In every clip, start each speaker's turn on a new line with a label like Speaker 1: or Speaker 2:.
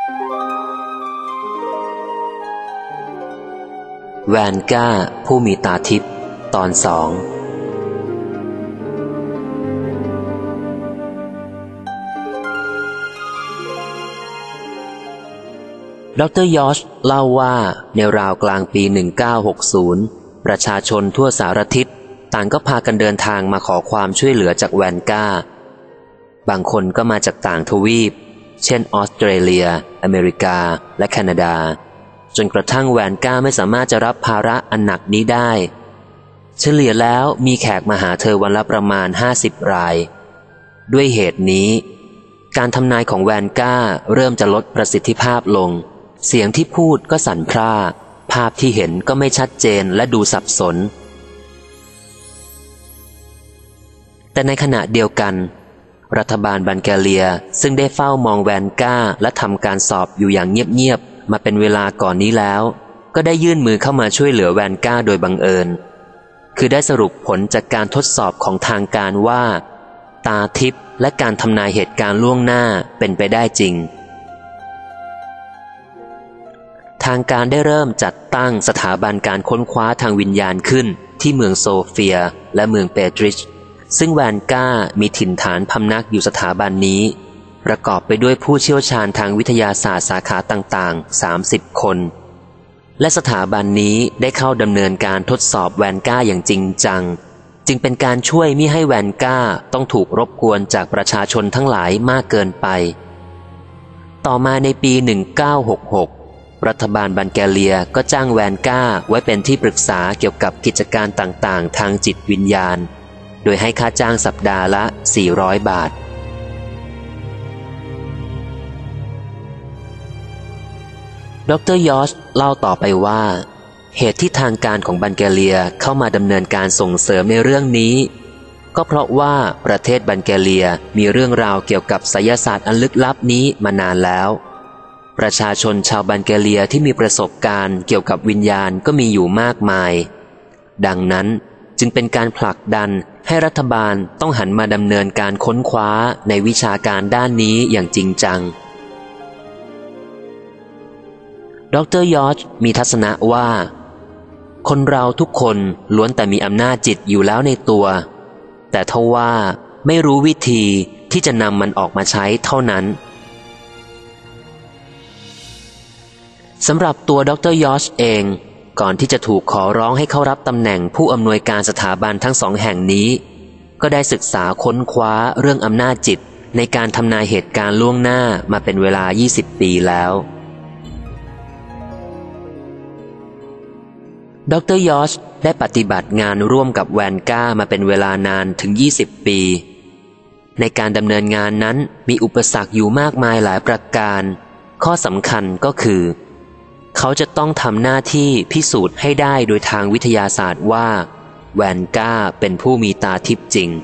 Speaker 1: แวนก้าผู้มีตาทิพย์ตอน2ดร.ยอชเล่าว่าในราวกลางปี 1960 ประชาชนทั่วสารทิศต่างก็พากันเดินทางมาขอความช่วยเหลือจากแวนก้าบางคนก็มาจากต่างทวีปเช่นออสเตรเลียอเมริกาและแคนาดาจนกระทั่งแวนก้าไม่สามารถจะรับภาระอันหนักนี้ได้เฉลี่ยแล้วมีแขกมาหาเธอวันละประมาณ50รายด้วยเหตุนี้การทำนายของแวนก้าเริ่มจะลดประสิทธิภาพลงเสียงที่พูดก็สั่นพร่าภาพที่เห็นก็ไม่ชัดเจนและดูสับสนแต่ในขณะเดียวกันรัฐบาลบัลแกเรียซึ่งได้เฝ้ามองแวนก้าและทำการสอบอยู่อย่างเงียบๆมาเป็นเวลาก่อนนี้แล้วก็ได้ยื่นมือเข้ามาช่วยเหลือแวนก้าโดยบังเอิญคือได้สรุปผลจากการทดสอบของทางการว่าตาทิพย์และการทำนายเหตุการณ์ล่วงหน้าเป็นไปได้จริงทางการได้เริ่มจัดตั้งสถาบันการค้นคว้าทางวิญญาณขึ้นที่เมืองโซเฟียและเมืองเปตริชซึ่งแวนก้ามีถิ่นฐานพำนักอยู่สถาบันนี้ประกอบไปด้วยผู้เชี่ยวชาญทางวิทยาศาสตร์สาขาต่างๆ30คนและสถาบันนี้ได้เข้าดำเนินการทดสอบแวนก้าอย่างจริงจังจึงเป็นการช่วยมิให้แวนก้าต้องถูกรบกวนจากประชาชนทั้งหลายมากเกินไปต่อมาในปี 1966 รัฐบาลบัลแกเรียก็จ้างแวนก้าไว้เป็นที่ปรึกษาเกี่ยวกับกิจการต่างๆทางจิตวิญญาณโดยให้ค่าจ้างสัปดาห์ละ400 บาทดร.ยอชเล่าต่อไปว่าเหตุที่ทางการของบัลแกเรียเข้ามาดำเนินการส่งเสริมในเรื่องนี้ก็เพราะว่าประเทศบัลแกเรียมีเรื่องราวเกี่ยวกับไสยศาสตร์อันลึกลับนี้มานานแล้วประชาชนชาวบัลแกเรียที่มีประสบการณ์เกี่ยวกับวิญญาณก็มีอยู่มากมายดังนั้นจึงเป็นการผลักดันให้รัฐบาลต้องหันมาดำเนินการค้นคว้าในวิชาการด้านนี้อย่างจริงจังดร.ยอชมีทัศนะว่าคนเราทุกคนล้วนแต่มีอำนาจจิตอยู่แล้วในตัวแต่ทว่าไม่รู้วิธีที่จะนำมันออกมาใช้เท่านั้นสำหรับตัวดร.ยอชเองก่อนที่จะถูกขอร้องให้เข้ารับตำแหน่งผู้อำนวยการสถาบันทั้ง2แห่งนี้ก็ได้ศึกษาค้นคว้าเรื่องอำนาจจิตในการทำนายเหตุการณ์ล่วงหน้ามาเป็นเวลา20 ปีแล้วดร.ยอชได้ปฏิบัติงานร่วมกับแวนก้ามาเป็นเวลานานถึง20 ปีในการดำเนินงานนั้นมีอุปสรรคอยู่มากมายหลายประการข้อสำคัญก็คือเขาจะต้องทำหน้าที่พิสูจน์ให้ได้โดยทางวิทยาศาสตร์ว่าแวนก้าเป็นผู้มีตาทิพย์จริง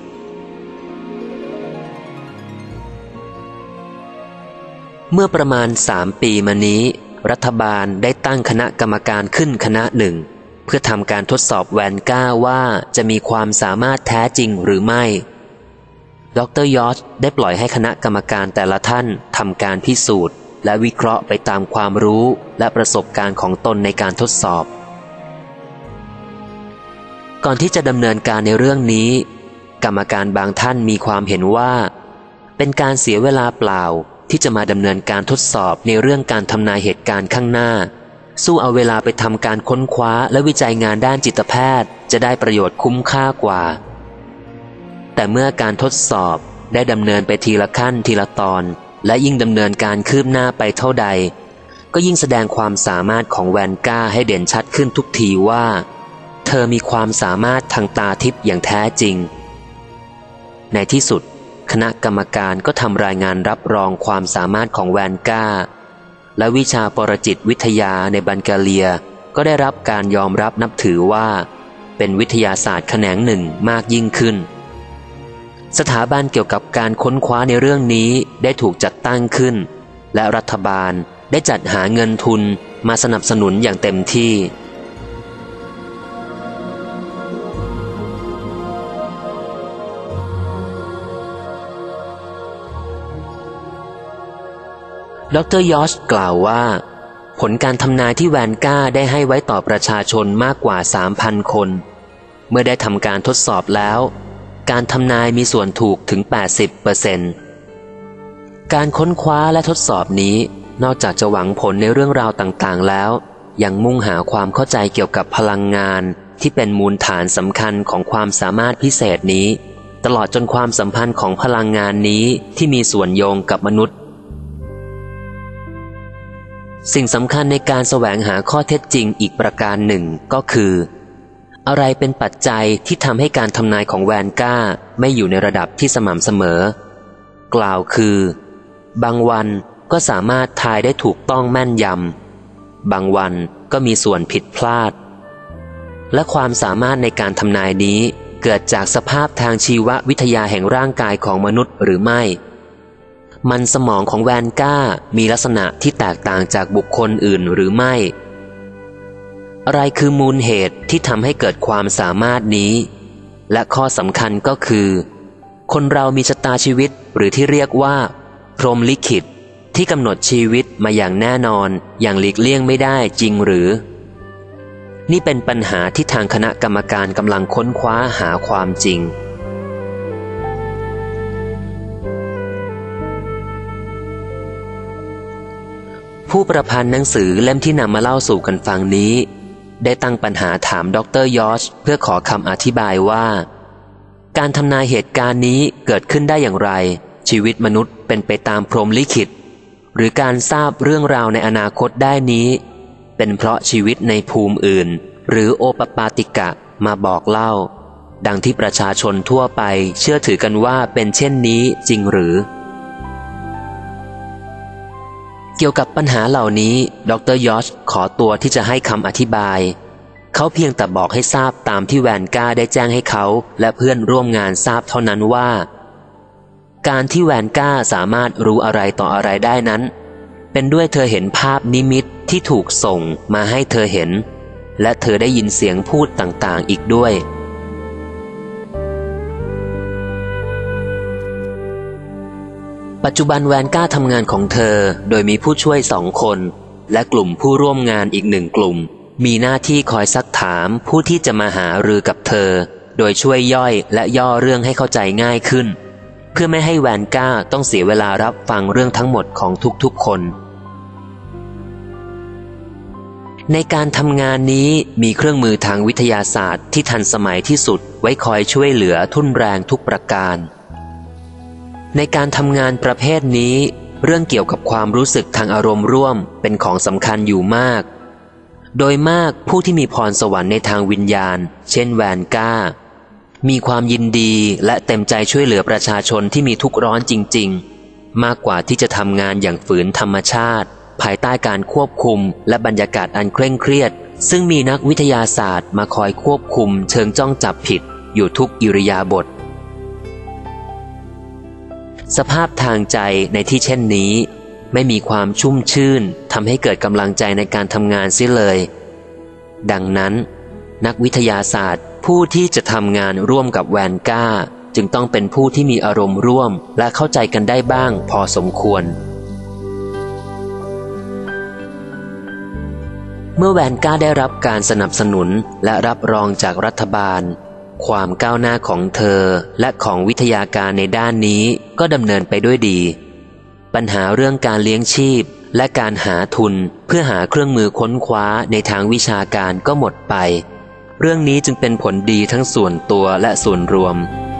Speaker 1: เมื่อประมาณ3 ปีมานี้รัฐบาลได้ตั้งคณะกรรมการขึ้นคณะหนึ่งเพื่อทำการทดสอบแวนก้าว่าจะมีความสามารถแท้จริงหรือไม่ดร.ยอชได้ปล่อยให้คณะกรรมการแต่ละท่านทำการพิสูจน์และวิเคราะห์ไปตามความรู้และประสบการณ์ของตนในการทดสอบก่อนที่จะดำเนินการในเรื่องนี้กรรมการบางท่านมีความเห็นว่าเป็นการเสียเวลาเปล่าที่จะมาดำเนินการทดสอบในเรื่องการทำนายเหตุการณ์ข้างหน้าสู้เอาเวลาไปทำการค้นคว้าและวิจัยงานด้านจิตแพทย์จะได้ประโยชน์คุ้มค่ากว่าแต่เมื่อการทดสอบได้ดำเนินไปทีละขั้นทีละตอนและยิ่งดำเนินการคืบหน้าไปเท่าใดก็ยิ่งแสดงความสามารถของแวนก้าให้เด่นชัดขึ้นทุกทีว่าเธอมีความสามารถทางตาทิพย์อย่างแท้จริงในที่สุดคณะกรรมการก็ทำรายงานรับรองความสามารถของแวนก้าและวิชาปรจิตวิทยาในบัลแกเรียก็ได้รับการยอมรับนับถือว่าเป็นวิทยาศาสตร์แขนงหนึ่งมากยิ่งขึ้นสถาบันเกี่ยวกับการค้นคว้าในเรื่องนี้ได้ถูกจัดตั้งขึ้นและรัฐบาลได้จัดหาเงินทุนมาสนับสนุนอย่างเต็มที่ ดดร.ยอชกล่าวว่าผลการทำนายที่แวนก้าได้ให้ไว้ต่อประชาชนมากกว่า 3,000 คนเมื่อได้ทำการทดสอบแล้วการทำนายมีส่วนถูกถึง 80% การค้นคว้าและทดสอบนี้นอกจากจะหวังผลในเรื่องราวต่างๆแล้วยังมุ่งหาความเข้าใจเกี่ยวกับพลังงานที่เป็นมูลฐานสำคัญของความสามารถพิเศษนี้ตลอดจนความสัมพันธ์ของพลังงานนี้ที่มีส่วนโยงกับมนุษย์สิ่งสำคัญในการแสวงหาข้อเท็จจริงอีกประการหนึ่งก็คืออะไรเป็นปัจจัยที่ทำให้การทำนายของแวนก้าไม่อยู่ในระดับที่สม่ำเสมอกล่าวคือบางวันก็สามารถทายได้ถูกต้องแม่นยำบางวันก็มีส่วนผิดพลาดและความสามารถในการทำนายนี้เกิดจากสภาพทางชีววิทยาแห่งร่างกายของมนุษย์หรือไม่มันสมองของแวนก้ามีลักษณะที่แตกต่างจากบุคคลอื่นหรือไม่อะไรคือมูลเหตุที่ทำให้เกิดความสามารถนี้และข้อสำคัญก็คือคนเรามีชะตาชีวิตหรือที่เรียกว่าพรหมลิขิตที่กำหนดชีวิตมาอย่างแน่นอนอย่างหลีกเลี่ยงไม่ได้จริงหรือนี่เป็นปัญหาที่ทางคณะกรรมการกำลังค้นคว้าหาความจริงผู้ประพันธ์หนังสือเล่มที่นำมาเล่าสู่กันฟังนี้ได้ตั้งปัญหาถามดร.ยอชเพื่อขอคำอธิบายว่าการทำนายเหตุการณ์นี้เกิดขึ้นได้อย่างไรชีวิตมนุษย์เป็นไปตามพรหมลิขิตหรือการทราบเรื่องราวในอนาคตได้นี้เป็นเพราะชีวิตในภูมิอื่นหรือโอปปาติกะมาบอกเล่าดังที่ประชาชนทั่วไปเชื่อถือกันว่าเป็นเช่นนี้จริงหรือเกี่ยวกับปัญหาเหล่านี้ดร.ยอชขอตัวที่จะให้คำอธิบายเขาเพียงแต่บอกให้ทราบตามที่แวนก้าได้แจ้งให้เขาและเพื่อนร่วมงานทราบเท่านั้นว่าการที่แวนก้าสามารถรู้อะไรต่ออะไรได้นั้นเป็นด้วยเธอเห็นภาพนิมิตที่ถูกส่งมาให้เธอเห็นและเธอได้ยินเสียงพูดต่างๆอีกด้วยปัจจุบันแวนก้าทำงานของเธอโดยมีผู้ช่วย2 คนและกลุ่มผู้ร่วมงานอีก1 กลุ่มมีหน้าที่คอยซักถามผู้ที่จะมาหารือกับเธอโดยช่วยย่อยและย่อเรื่องให้เข้าใจง่ายขึ้นเพื่อไม่ให้แวนก้าต้องเสียเวลารับฟังเรื่องทั้งหมดของทุกๆคนในการทำงานนี้มีเครื่องมือทางวิทยาศาสตร์ที่ทันสมัยที่สุดไว้คอยช่วยเหลือทุ่นแรงทุกประการในการทำงานประเภทนี้เรื่องเกี่ยวกับความรู้สึกทางอารมณ์ร่วมเป็นของสำคัญอยู่มากโดยมากผู้ที่มีพรสวรรค์ในทางวิญญาณเช่นแวนก้ามีความยินดีและเต็มใจช่วยเหลือประชาชนที่มีทุกข์ร้อนจริงๆมากกว่าที่จะทำงานอย่างฝืนธรรมชาติภายใต้การควบคุมและบรรยากาศอันเคร่งเครียดซึ่งมีนักวิทยาศาสตร์มาคอยควบคุมเชิงจ้องจับผิดอยู่ทุกอิริยาบถสภาพทางใจในที่เช่นนี้ไม่มีความชุ่มชื่นทำให้เกิดกำลังใจในการทำงานเสียเลยดังนั้นนักวิทยาศาสตร์ผู้ที่จะทำงานร่วมกับแวนก้าจึงต้องเป็นผู้ที่มีอารมณ์ร่วมและเข้าใจกันได้บ้างพอสมควรเมื่อแวนก้าได้รับการสนับสนุนและรับรองจากรัฐบาลความก้าวหน้าของเธอและของวิทยาการในด้านนี้ก็ดำเนินไปด้วยดีปัญหาเรื่องการเลี้ยงชีพและการหาทุนเพื่อหาเครื่องมือค้นคว้าในทางวิชาการก็หมดไปเรื่องนี้จึงเป็นผลดีทั้งส่วนตัวและส่วนรวม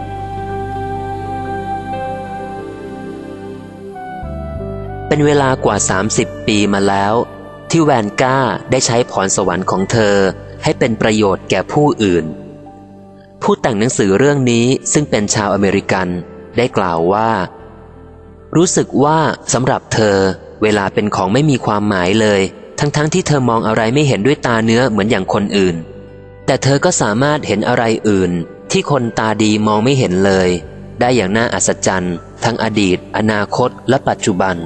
Speaker 1: เป็นเวลากว่า30 ปีมาแล้วที่แวนก้าได้ใช้พรสวรรค์ของเธอให้เป็นประโยชน์แก่ผู้อื่นผู้แต่งหนังสือเรื่องนี้ซึ่งเป็นชาวอเมริกันได้กล่าวว่ารู้สึกว่าสำหรับเธอเวลาเป็นของไม่มีความหมายเลยทั้งที่เธอมองอะไรไม่เห็นด้วยตาเนื้อเหมือนอย่างคนอื่นแต่เธอก็สามารถเห็นอะไรอื่นที่คนตาดีมองไม่เห็นเลยได้อย่างน่าอัศจรรย์ทั้งอดีตอนาคตและปัจจุบัน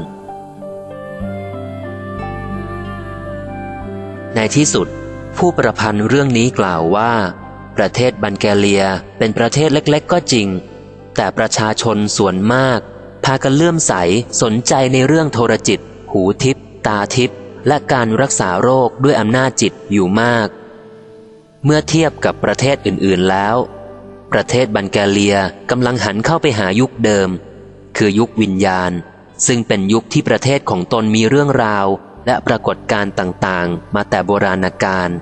Speaker 1: ในที่สุดผู้ประพันธ์เรื่องนี้กล่าวว่าประเทศบัลแกเรียเป็นประเทศเล็กๆก็จริงแต่ประชาชนส่วนมากพากันเลื่อมใสสนใจในเรื่องโทรจิตหูทิพย์ตาทิพย์และการรักษาโรคด้วยอำนาจจิตอยู่มากเมื่อเทียบกับประเทศอื่นๆแล้วประเทศบัลแกเรียกำลังหันเข้าไปหายุคเดิมคือยุควิญญาณซึ่งเป็นยุคที่ประเทศของตนมีเรื่องราวและปรากฏการณ์ต่างๆมาแต่โบราณกาล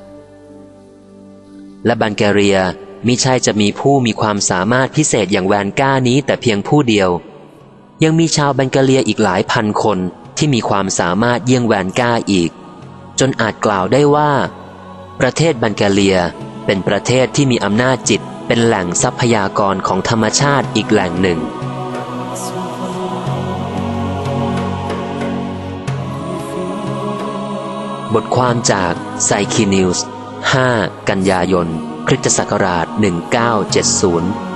Speaker 1: และบัลแกเรียมิใช่จะมีผู้มีความสามารถพิเศษอย่างแวนก้านี้แต่เพียงผู้เดียวยังมีชาวบัลแกเรียอีกหลายพันคนที่มีความสามารถเยี่ยงแวนก้าอีกจนอาจกล่าวได้ว่าประเทศบัลแกเรียเป็นประเทศที่มีอำนาจจิตเป็นแหล่งทรัพยากรของธรรมชาติอีกแหล่งหนึ่งบทความจากไซคีนิวส์ 5 กันยายน คริสตศักราช 1970